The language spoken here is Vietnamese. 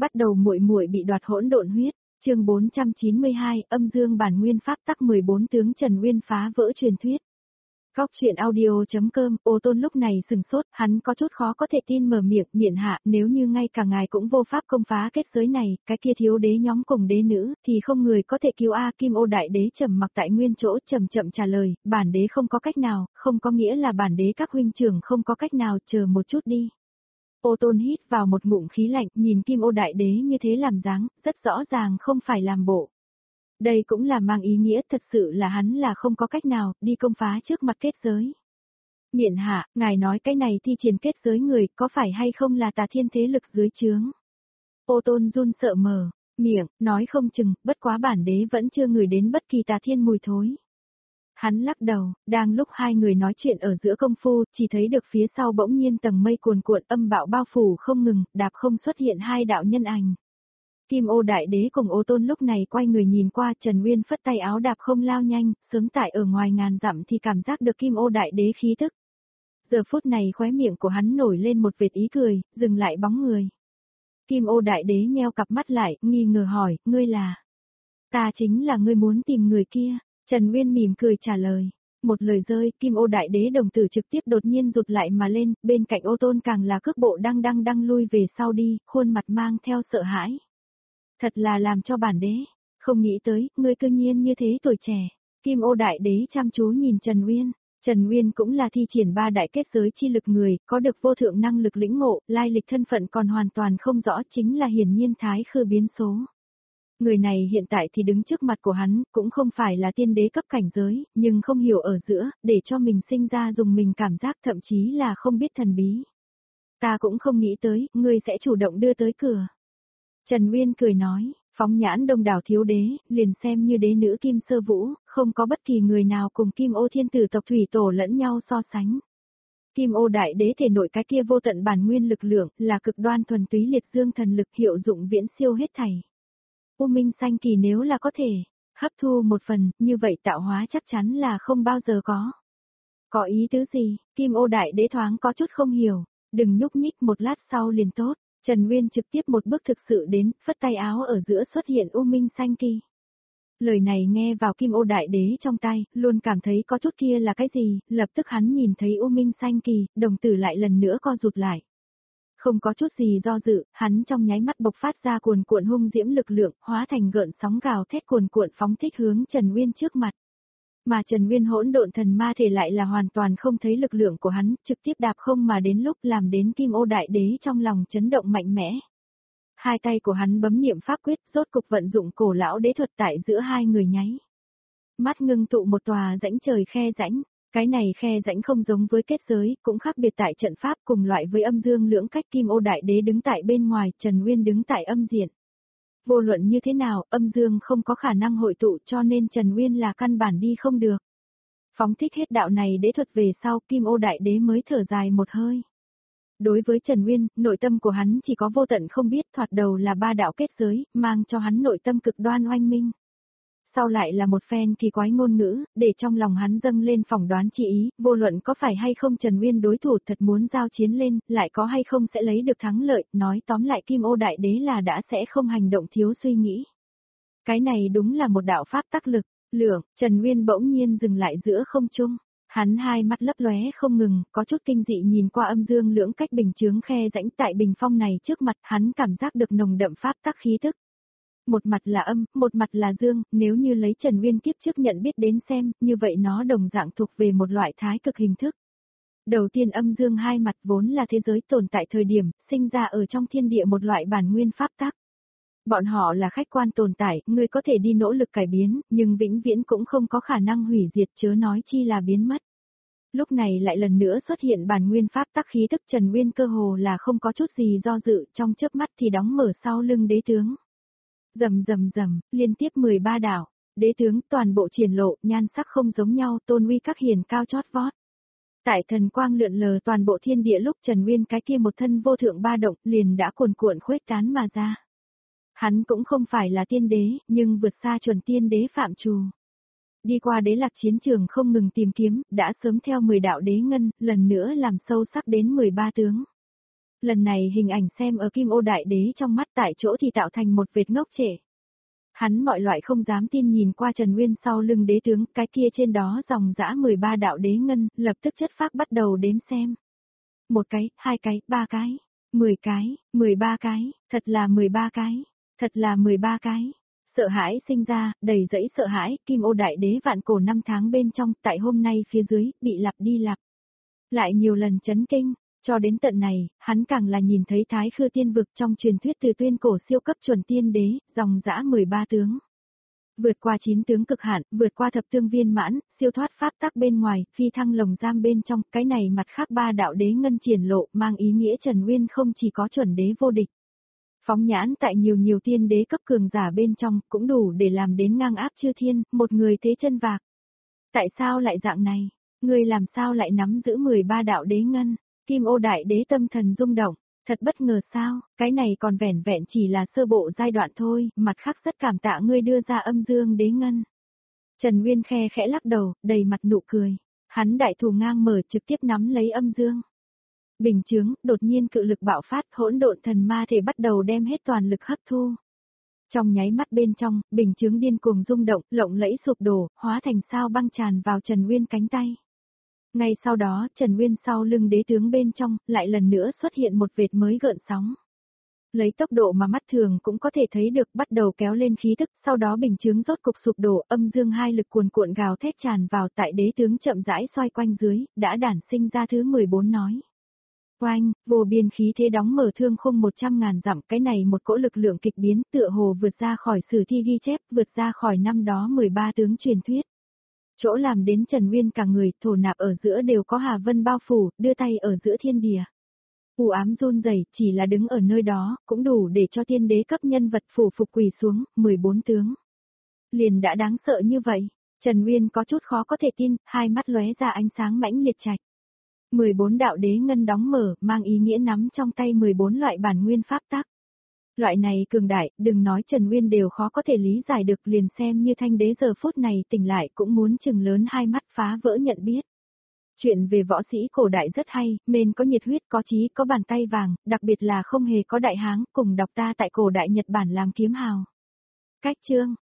Bắt đầu muội muội bị đoạt hỗn độn huyết, chương 492, âm dương bản nguyên pháp tắc 14 tướng Trần Uyên phá vỡ truyền thuyết. Góc truyện audio.com, Ô Tôn lúc này sừng sốt, hắn có chút khó có thể tin mở miệng, miện hạ, nếu như ngay cả ngài cũng vô pháp công phá kết giới này, cái kia thiếu đế nhóm cùng đế nữ, thì không người có thể cứu A. Kim Ô Đại Đế trầm mặc tại nguyên chỗ chậm chậm trả lời, bản đế không có cách nào, không có nghĩa là bản đế các huynh trưởng không có cách nào, chờ một chút đi. Ô Tôn hít vào một ngụm khí lạnh, nhìn Kim Ô Đại Đế như thế làm dáng, rất rõ ràng không phải làm bộ. Đây cũng là mang ý nghĩa thật sự là hắn là không có cách nào đi công phá trước mặt kết giới. Miện hạ, ngài nói cái này thi triển kết giới người có phải hay không là tà thiên thế lực dưới trướng. Ô Tôn run sợ mở miệng, nói không chừng, bất quá bản đế vẫn chưa ngửi đến bất kỳ tà thiên mùi thối. Hắn lắc đầu, đang lúc hai người nói chuyện ở giữa công phu, chỉ thấy được phía sau bỗng nhiên tầng mây cuồn cuộn âm bạo bao phủ không ngừng, đạp không xuất hiện hai đạo nhân ảnh. Kim Ô Đại Đế cùng Ô Tôn lúc này quay người nhìn qua, Trần Uyên phất tay áo đạp không lao nhanh, sớm tại ở ngoài ngàn dặm thì cảm giác được Kim Ô Đại Đế khí tức. Giờ phút này khóe miệng của hắn nổi lên một vệt ý cười, dừng lại bóng người. Kim Ô Đại Đế nheo cặp mắt lại, nghi ngờ hỏi, ngươi là? Ta chính là ngươi muốn tìm người kia. Trần Uyên mỉm cười trả lời. Một lời rơi, Kim Ô Đại Đế đồng tử trực tiếp đột nhiên rụt lại mà lên, bên cạnh Ô Tôn càng là cước bộ đang lui về sau đi, khuôn mặt mang theo sợ hãi. Thật là làm cho bản đế, không nghĩ tới, ngươi cư nhiên như thế tuổi trẻ. Kim Ô Đại Đế chăm chú nhìn Trần Uyên. Trần Uyên cũng là thi triển ba đại kết giới chi lực người, có được vô thượng năng lực lĩnh ngộ, lai lịch thân phận còn hoàn toàn không rõ, chính là hiển nhiên thái khư biến số. Người này hiện tại thì đứng trước mặt của hắn, cũng không phải là tiên đế cấp cảnh giới, nhưng không hiểu ở giữa, để cho mình sinh ra dùng mình cảm giác thậm chí là không biết thần bí. Ta cũng không nghĩ tới, ngươi sẽ chủ động đưa tới cửa. Trần Uyên cười nói, phóng nhãn đông đảo thiếu đế, liền xem như đế nữ Kim Sơ Vũ, không có bất kỳ người nào cùng Kim Ô Thiên Tử tộc thủy tổ lẫn nhau so sánh. Kim Ô Đại Đế thể nội cái kia vô tận bản nguyên lực lượng, là cực đoan thuần túy liệt dương thần lực hiệu dụng viễn siêu hết thảy. U Minh Sanh Kỳ nếu là có thể hấp thu một phần, như vậy tạo hóa chắc chắn là không bao giờ có. Có ý tứ gì? Kim Ô Đại Đế thoáng có chút không hiểu, đừng nhúc nhích, một lát sau liền tốt. Trần Uyên trực tiếp một bước thực sự đến, phất tay áo ở giữa xuất hiện U Minh Sanh Kỳ. Lời này nghe vào Kim Ô Đại Đế trong tai, luôn cảm thấy có chút kia là cái gì, lập tức hắn nhìn thấy U Minh Sanh Kỳ, đồng tử lại lần nữa co rụt lại. Không có chút gì do dự, hắn trong nháy mắt bộc phát ra cuồn cuộn hung diễm lực lượng, hóa thành gợn sóng gào thét cuồn cuộn phóng thích hướng Trần Uyên trước mặt. Mà Trần Uyên hỗn độn thần ma thể lại là hoàn toàn không thấy lực lượng của hắn, trực tiếp đạp không mà đến lúc làm đến Kim Ô Đại Đế trong lòng chấn động mạnh mẽ. Hai tay của hắn bấm niệm pháp quyết, rốt cục vận dụng cổ lão đế thuật tại giữa hai người nháy. Mắt ngưng tụ một tòa rãnh trời khe rãnh. Cái này khe rãnh không giống với kết giới, cũng khác biệt tại trận pháp, cùng loại với âm dương lưỡng cách. Kim Ô Đại Đế đứng tại bên ngoài, Trần Uyên đứng tại âm diện. Vô luận như thế nào, âm dương không có khả năng hội tụ, cho nên Trần Uyên là căn bản đi không được. Phóng thích hết đạo này đế thuật về sau, Kim Ô Đại Đế mới thở dài một hơi. Đối với Trần Uyên, nội tâm của hắn chỉ có vô tận không biết, thoạt đầu là ba đạo kết giới, mang cho hắn nội tâm cực đoan oanh minh. Sau lại là một phen kỳ quái ngôn ngữ, để trong lòng hắn dâng lên phỏng đoán chi ý, vô luận có phải hay không Trần Uyên đối thủ thật muốn giao chiến lên, lại có hay không sẽ lấy được thắng lợi, nói tóm lại Kim Ô Đại Đế là đã sẽ không hành động thiếu suy nghĩ. Cái này đúng là một đạo pháp tắc lực, lượng, Trần Uyên bỗng nhiên dừng lại giữa không trung. Hắn hai mắt lấp lóe không ngừng, có chút kinh dị nhìn qua âm dương lưỡng cách bình chướng khe rãnh tại bình phong này trước mặt, hắn cảm giác được nồng đậm pháp tắc khí thức. Một mặt là âm, một mặt là dương, nếu như lấy Trần Uyên kiếp trước nhận biết đến xem, như vậy nó đồng dạng thuộc về một loại thái cực hình thức. Đầu tiên âm dương hai mặt vốn là thế giới tồn tại thời điểm, sinh ra ở trong thiên địa một loại bản nguyên pháp tắc. Bọn họ là khách quan tồn tại, người có thể đi nỗ lực cải biến, nhưng vĩnh viễn cũng không có khả năng hủy diệt, chớ nói chi là biến mất. Lúc này lại lần nữa xuất hiện bản nguyên pháp tắc khí thức, Trần Uyên cơ hồ là không có chút gì do dự, trong chớp mắt thì đóng mở sau lưng đế tướng. Rầm, liên tiếp 13 đảo, đế tướng toàn bộ triển lộ, nhan sắc không giống nhau, tôn uy các hiền cao chót vót. Tại thần quang lượn lờ toàn bộ thiên địa lúc Trần Uyên cái kia một thân vô thượng ba động liền đã cuồn cuộn khuếch tán mà ra. Hắn cũng không phải là tiên đế, nhưng vượt xa chuẩn tiên đế phạm trù. Đi qua đế lạc chiến trường không ngừng tìm kiếm, đã sớm theo 10 đạo đế ngân, lần nữa làm sâu sắc đến 13 tướng. Lần này hình ảnh xem ở Kim Ô Đại Đế trong mắt tại chỗ thì tạo thành một vệt ngốc trệ. Hắn mọi loại không dám tin nhìn qua Trần Nguyên sau lưng đế tướng, cái kia trên đó dòng dã 13 đạo đế ngân, lập tức chất phác bắt đầu đếm xem. 1 cái, 2 cái, 3 cái, 10 cái, 13 cái, thật là 13 cái, thật là 13 cái. Sợ hãi sinh ra, đầy dẫy sợ hãi, Kim Ô Đại Đế vạn cổ 5 tháng bên trong, tại hôm nay phía dưới, bị lặp đi lặp lại nhiều lần chấn kinh. Cho đến tận này, hắn càng là nhìn thấy Thái Khư Tiên Vực trong truyền thuyết từ tuyên cổ siêu cấp chuẩn tiên đế, dòng dã 13 tướng. Vượt qua 9 tướng cực hạn, vượt qua thập tương viên mãn, siêu thoát pháp tắc bên ngoài, phi thăng lồng giam bên trong, cái này mặt khác 3 đạo đế ngân triển lộ, mang ý nghĩa Trần Nguyên không chỉ có chuẩn đế vô địch. Phóng nhãn tại nhiều tiên đế cấp cường giả bên trong, cũng đủ để làm đến ngang áp chư thiên, một người thế chân vạc. Tại sao lại dạng này? Người làm sao lại nắm giữ 13 đạo đế ngân? Kim Ô Đại Đế tâm thần rung động, thật bất ngờ sao, cái này còn vẻn vẹn chỉ là sơ bộ giai đoạn thôi, mặt khác rất cảm tạ ngươi đưa ra âm dương đế ngân. Trần Nguyên khe khẽ lắc đầu, đầy mặt nụ cười, hắn đại thủ ngang mở trực tiếp nắm lấy âm dương. Bình chướng, đột nhiên cự lực bạo phát, hỗn độn thần ma thể bắt đầu đem hết toàn lực hấp thu. Trong nháy mắt bên trong, bình chướng điên cuồng rung động, lộng lẫy sụp đổ, hóa thành sao băng tràn vào Trần Nguyên cánh tay. Ngay sau đó, Trần Nguyên sau lưng đế tướng bên trong, lại lần nữa xuất hiện một vệt mới gợn sóng. Lấy tốc độ mà mắt thường cũng có thể thấy được bắt đầu kéo lên khí tức, sau đó bình chướng rốt cục sụp đổ, âm dương hai lực cuồn cuộn gào thét tràn vào tại đế tướng chậm rãi xoay quanh dưới, đã đản sinh ra thứ 14 nói. Oanh, vô biên khí thế đóng mở thương khung 100.000 dặm, cái này một cỗ lực lượng kịch biến tựa hồ vượt ra khỏi sử thi ghi chép, vượt ra khỏi năm đó 13 tướng truyền thuyết. Chỗ làm đến Trần Nguyên cả người, thổ nạp ở giữa đều có hà vân bao phủ, đưa tay ở giữa thiên địa. U ám run rẩy, chỉ là đứng ở nơi đó, cũng đủ để cho tiên đế cấp nhân vật phủ phục quỳ xuống, 14 tướng. Liền đã đáng sợ như vậy, Trần Nguyên có chút khó có thể tin, hai mắt lóe ra ánh sáng mãnh liệt trạch. 14 đạo đế ngân đóng mở, mang ý nghĩa nắm trong tay 14 loại bản nguyên pháp tắc. Loại này cường đại, đừng nói Trần Nguyên đều khó có thể lý giải được, liền xem như thanh đế giờ phút này tỉnh lại cũng muốn chừng lớn hai mắt phá vỡ nhận biết. Chuyện về võ sĩ cổ đại rất hay, mên có nhiệt huyết, có chí, có bàn tay vàng, đặc biệt là không hề có đại háng, cùng đọc ta tại cổ đại Nhật Bản làm kiếm hào. Cách chương